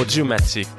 Audiomatique.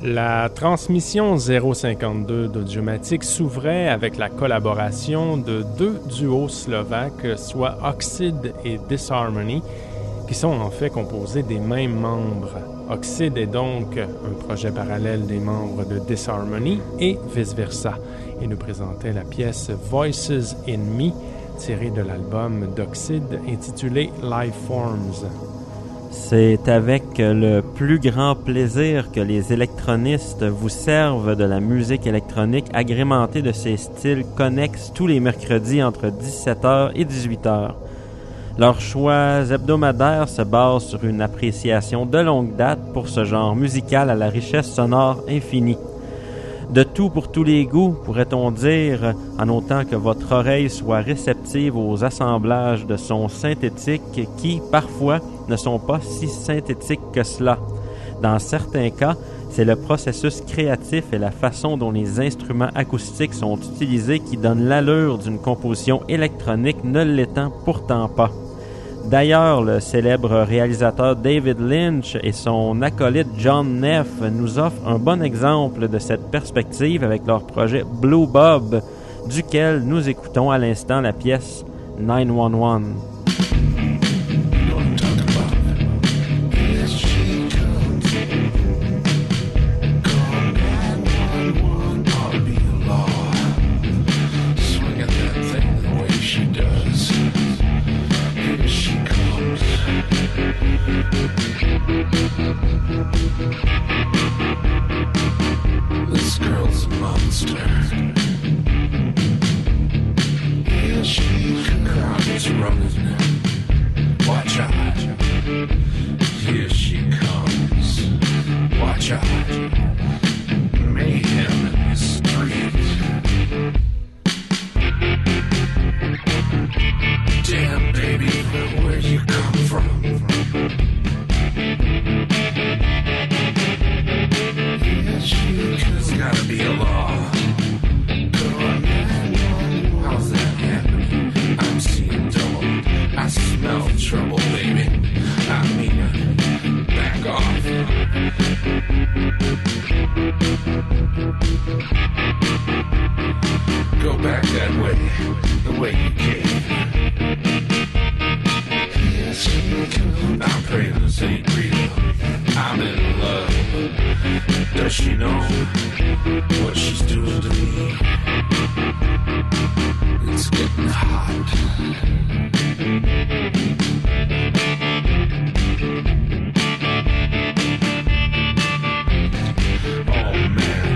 La transmission 052 d'Audiomatique s'ouvrait avec la collaboration de deux duos slovaques, soit Oxide et Disharmony, qui sont en fait composés des mêmes membres. Oxide est donc un projet parallèle des membres de Disharmony et vice-versa. Il nous présentait la pièce Voices in Me, tirée de l'album d'Oxide intitulé Lifeforms. C'est avec le plus grand plaisir que les électronistes vous servent de la musique électronique agrémentée de ces styles connexes tous les mercredis entre 17h et 18h. Leurs choix hebdomadaires se basent sur une appréciation de longue date pour ce genre musical à la richesse sonore infinie. De tout pour tous les goûts, pourrait-on dire, en autant que votre oreille soit réceptive aux assemblages de sons synthétiques qui, parfois, ne sont pas si synthétiques que cela. Dans certains cas, c'est le processus créatif et la façon dont les instruments acoustiques sont utilisés qui donnent l'allure d'une composition électronique ne l'étant pourtant pas. D'ailleurs, le célèbre réalisateur David Lynch et son acolyte John Neff nous offrent un bon exemple de cette perspective avec leur projet Blue Bob, duquel nous écoutons à l'instant la pièce 911. This girl's a monster. Yeah, she comes running. Watch out. Here she comes. Watch out. Mayhem in the street. Damn, baby, where you come from? There's gotta be a law. How's that happening? I'm seeing double. I smell trouble, baby. I mean, back off. Go back that way, the way you came. I'm praying to St. Rita. I'm in love. Does she know what she's doing to me? It's getting hot. Oh man.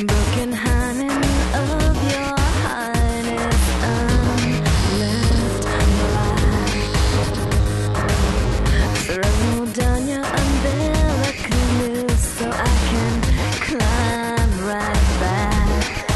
broken honey of your highness, left black. Throw down your umbilical noose so I can climb right back.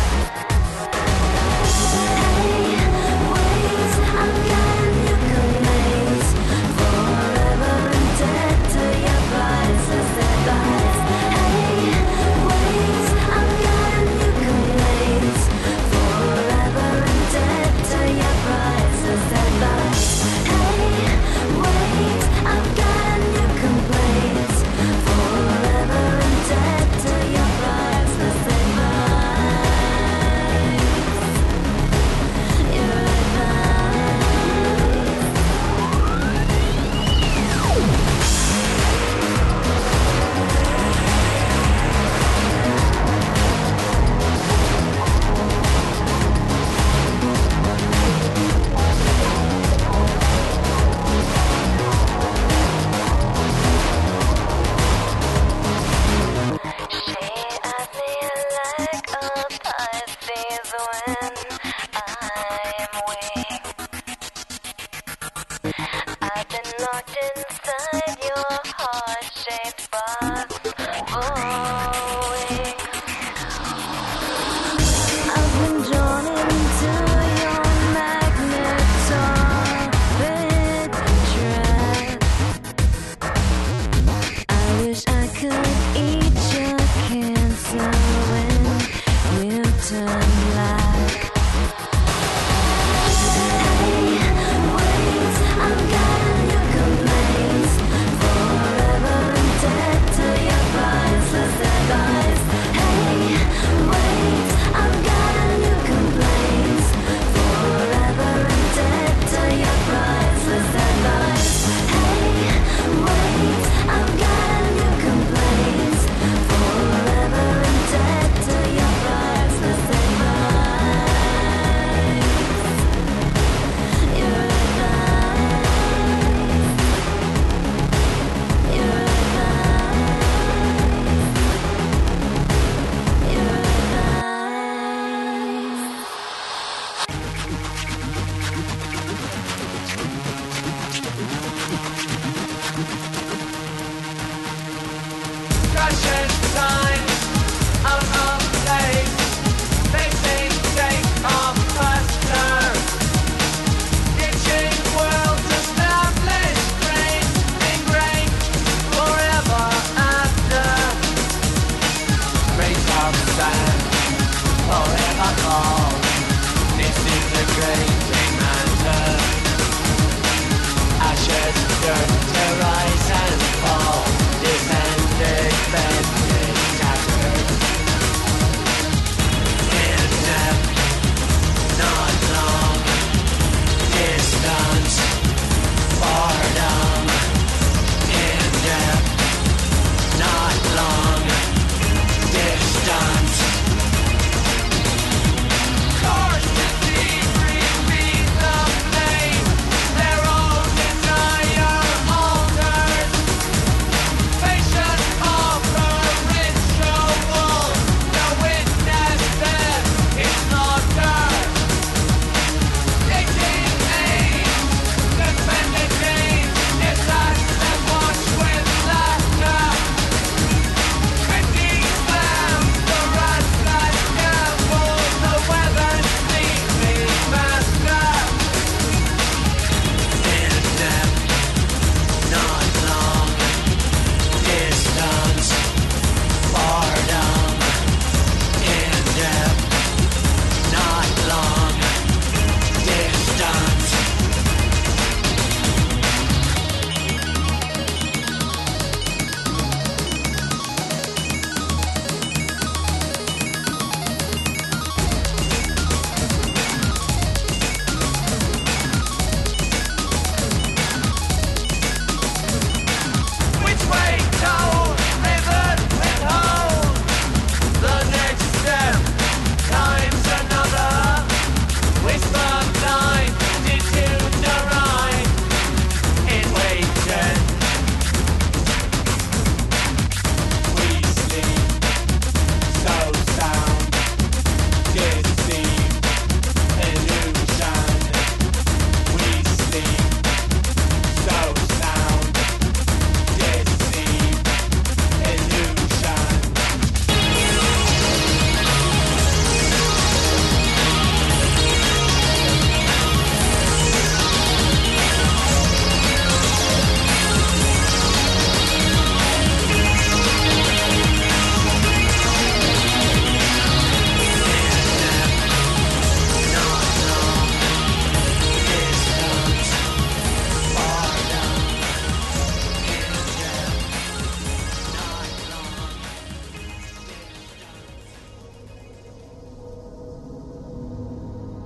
Hey, wait, I'm getting you complaints, forever indebted to your priceless advice. Hey, wait, I'm getting you complaints, forever indebted to your priceless advice. Hey, wait, I'm getting you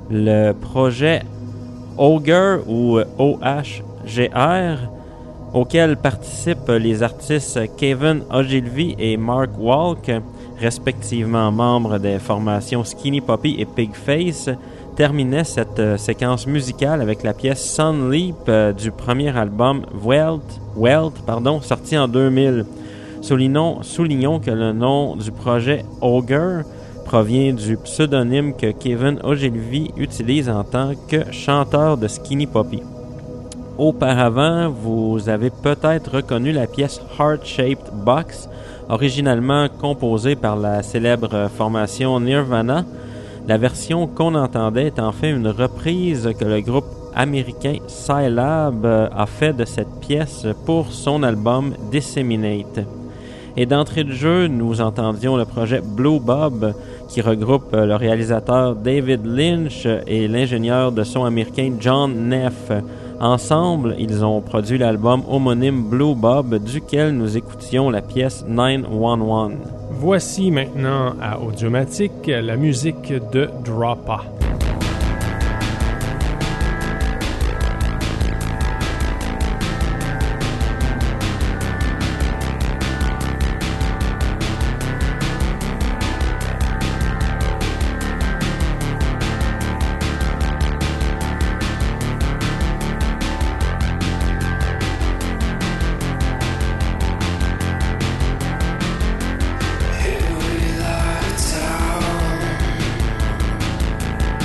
Le projet Ogre ou OHGR, auquel participent les artistes Kevin Ogilvy et Mark Walk, respectivement membres des formations Skinny Puppy et Pigface, terminait cette séquence musicale avec la pièce Sun Leap du premier album Welt, sorti en 2000. Soulignons que le nom du projet Ogre provient du pseudonyme que Kevin Ogilvy utilise en tant que chanteur de Skinny Puppy. Auparavant, vous avez peut-être reconnu la pièce Heart Shaped Box, originalement composée par la célèbre formation Nirvana. La version qu'on entendait est en fait une reprise que le groupe américain Scilab a fait de cette pièce pour son album Disseminate. Et d'entrée de jeu, nous entendions le projet Blue Bob, qui regroupe le réalisateur David Lynch et l'ingénieur de son américain John Neff. Ensemble, ils ont produit l'album homonyme Blue Bob, duquel nous écoutions la pièce 911. Voici maintenant à Audiomatique la musique de Droppa. Here we lie down.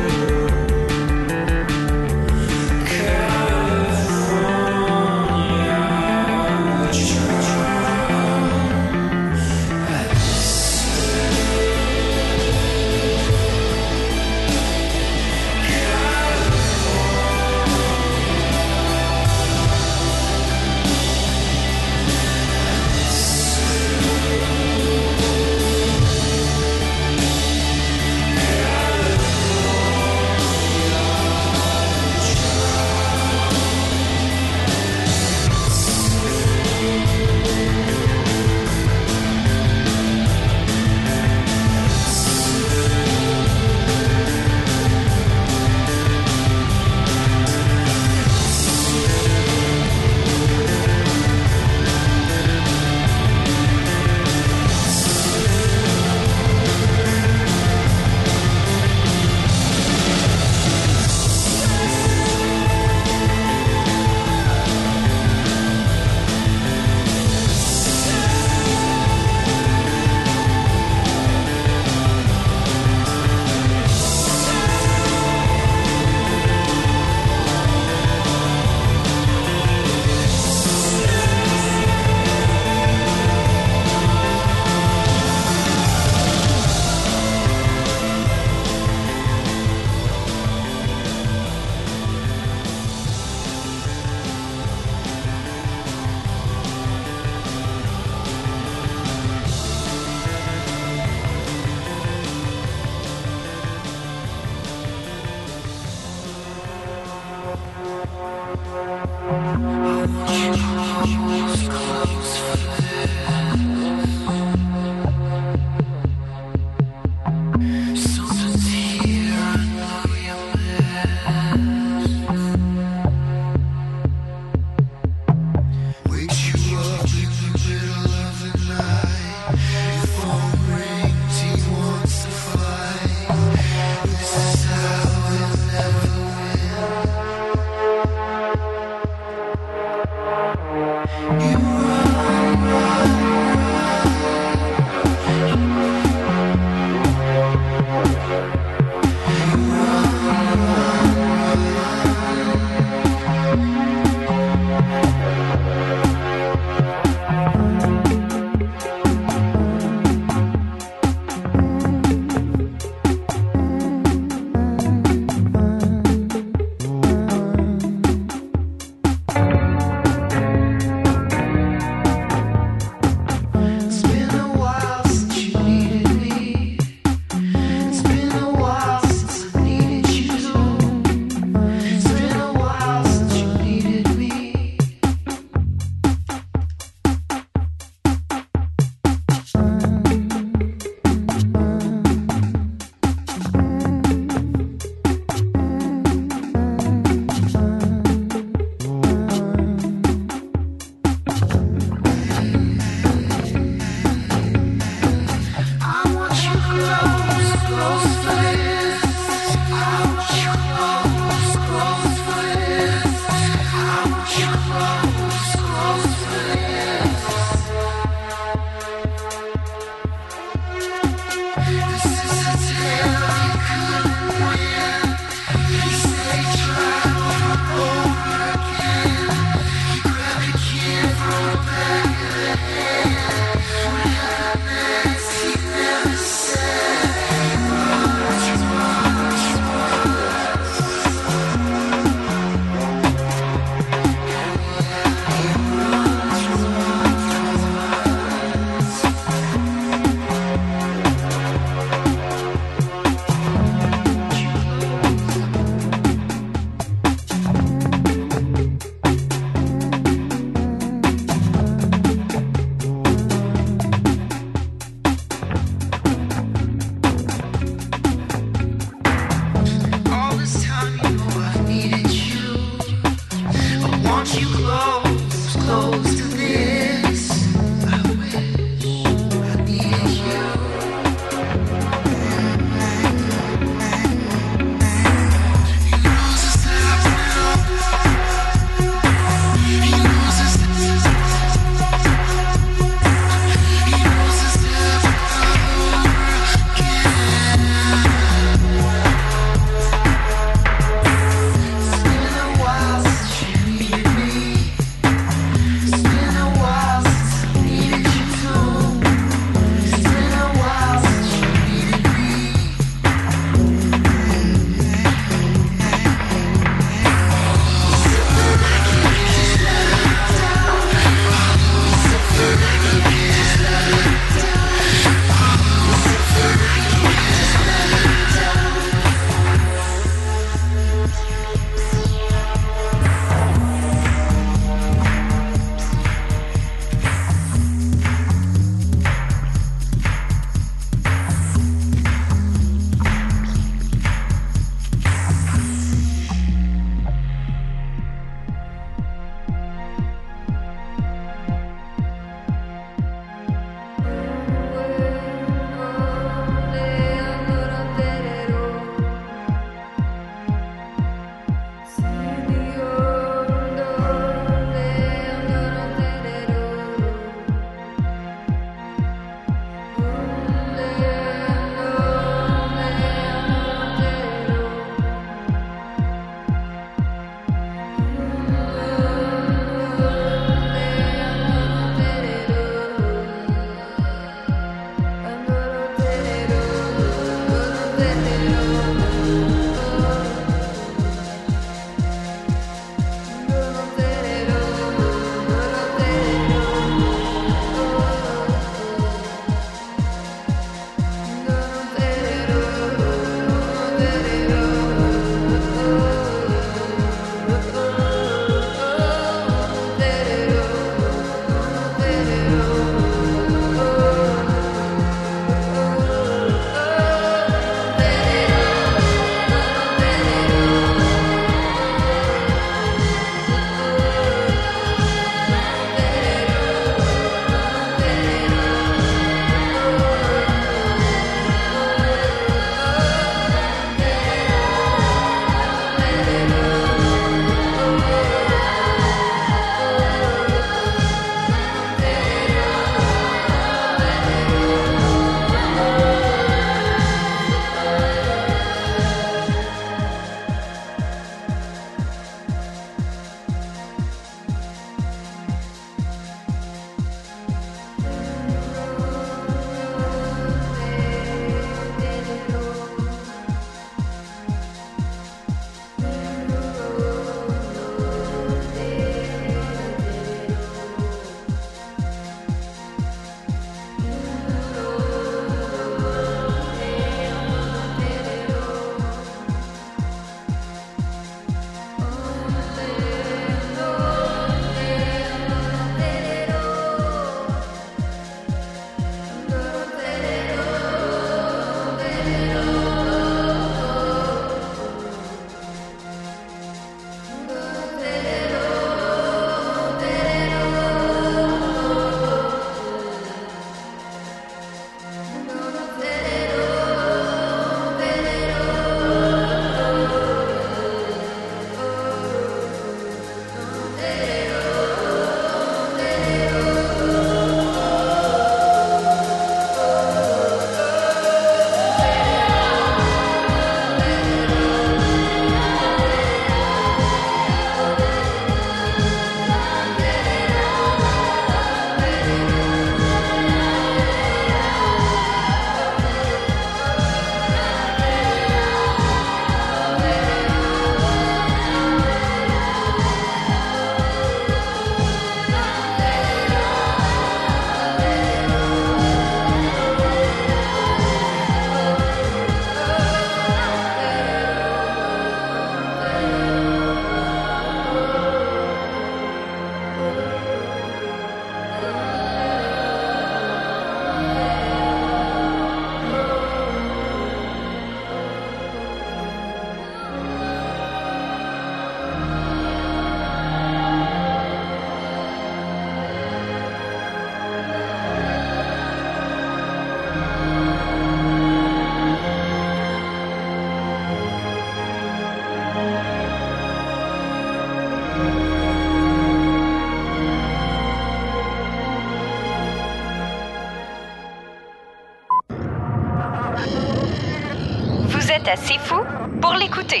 est assez fou pour l'écouter.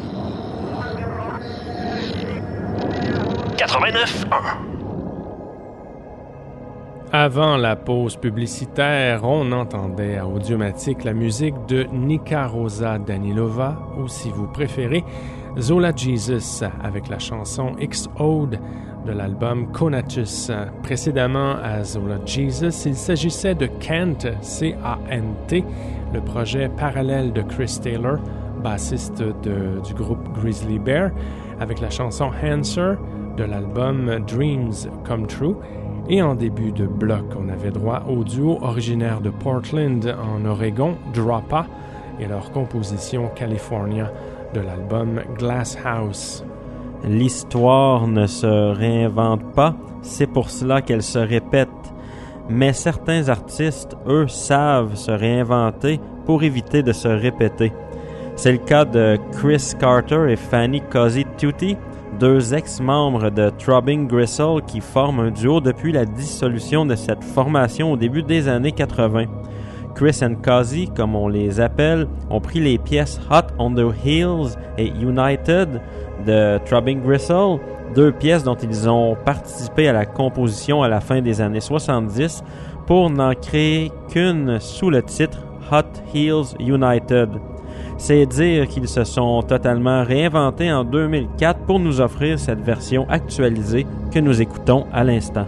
89.1. Avant la pause publicitaire, on entendait à Audiomatique la musique de Nika Rosa Danilova, ou si vous préférez, Zola Jesus, avec la chanson X-Ode de l'album Conatus. Précédemment à Zola Jesus, il s'agissait de Cant, C-A-N-T, le projet parallèle de Chris Taylor, bassiste du groupe Grizzly Bear, avec la chanson Answer de l'album Dreams Come True. Et en début de bloc, on avait droit au duo originaire de Portland en Oregon, Droppa, et leur composition California de l'album Glass House. L'histoire ne se réinvente pas, c'est pour cela qu'elle se répète. Mais certains artistes, eux, savent se réinventer pour éviter de se répéter. C'est le cas de Chris Carter et Fanny Cozy Tutti, deux ex-membres de Throbbing Gristle qui forment un duo depuis la dissolution de cette formation au début des années 80. Chris and Cozy, comme on les appelle, ont pris les pièces Hot on the Heels et United de Throbbing Gristle, deux pièces dont ils ont participé à la composition à la fin des années 70 pour n'en créer qu'une sous le titre Hot Heels United. C'est dire qu'ils se sont totalement réinventés en 2004 pour nous offrir cette version actualisée que nous écoutons à l'instant.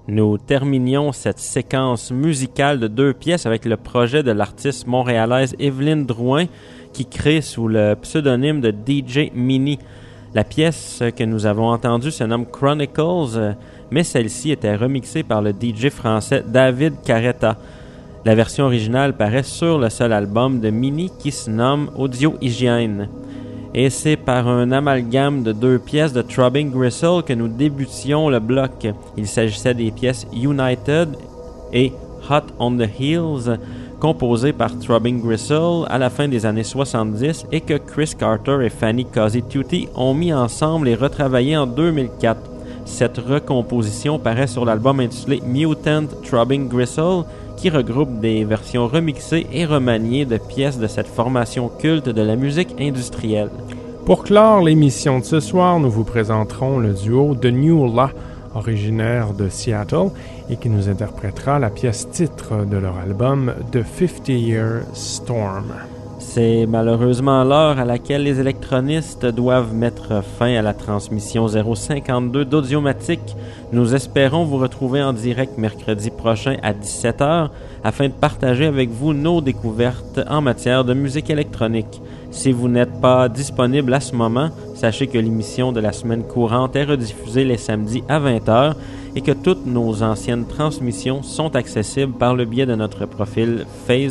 Nous terminions cette séquence musicale de 2 pièces avec le projet de l'artiste montréalaise Evelyne Drouin qui crée sous le pseudonyme de DJ Mini. La pièce que nous avons entendue se nomme Chronicles, mais celle-ci était remixée par le DJ français David Carretta. La version originale paraît sur le seul album de Mini qui se nomme Audio Hygiene. Et c'est par un amalgame de 2 pièces de Throbbing Gristle que nous débutions le bloc. Il s'agissait des pièces United et Hot on the Heels, composées par Throbbing Gristle à la fin des années 70 et que Chris Carter et Fanny Cosey-Tutti ont mis ensemble et retravaillé en 2004. Cette recomposition paraît sur l'album intitulé Mutant Throbbing Gristle, qui regroupe des versions remixées et remaniées de pièces de cette formation culte de la musique industrielle. Pour clore l'émission de ce soir, nous vous présenterons le duo The New Law, originaire de Seattle, et qui nous interprétera la pièce titre de leur album The 50-Year Storm. C'est malheureusement l'heure à laquelle les électronistes doivent mettre fin à la transmission 052 d'Audiomatique. Nous espérons vous retrouver en direct mercredi prochain à 17h afin de partager avec vous nos découvertes en matière de musique électronique. Si vous n'êtes pas disponible à ce moment, sachez que l'émission de la semaine courante est rediffusée les samedis à 20h et que toutes nos anciennes transmissions sont accessibles par le biais de notre profil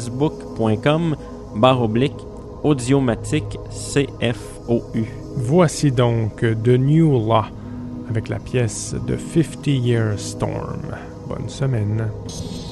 facebook.com/Audiomatique CFOU. Voici donc The New Law avec la pièce The 50-Year Storm. Bonne semaine.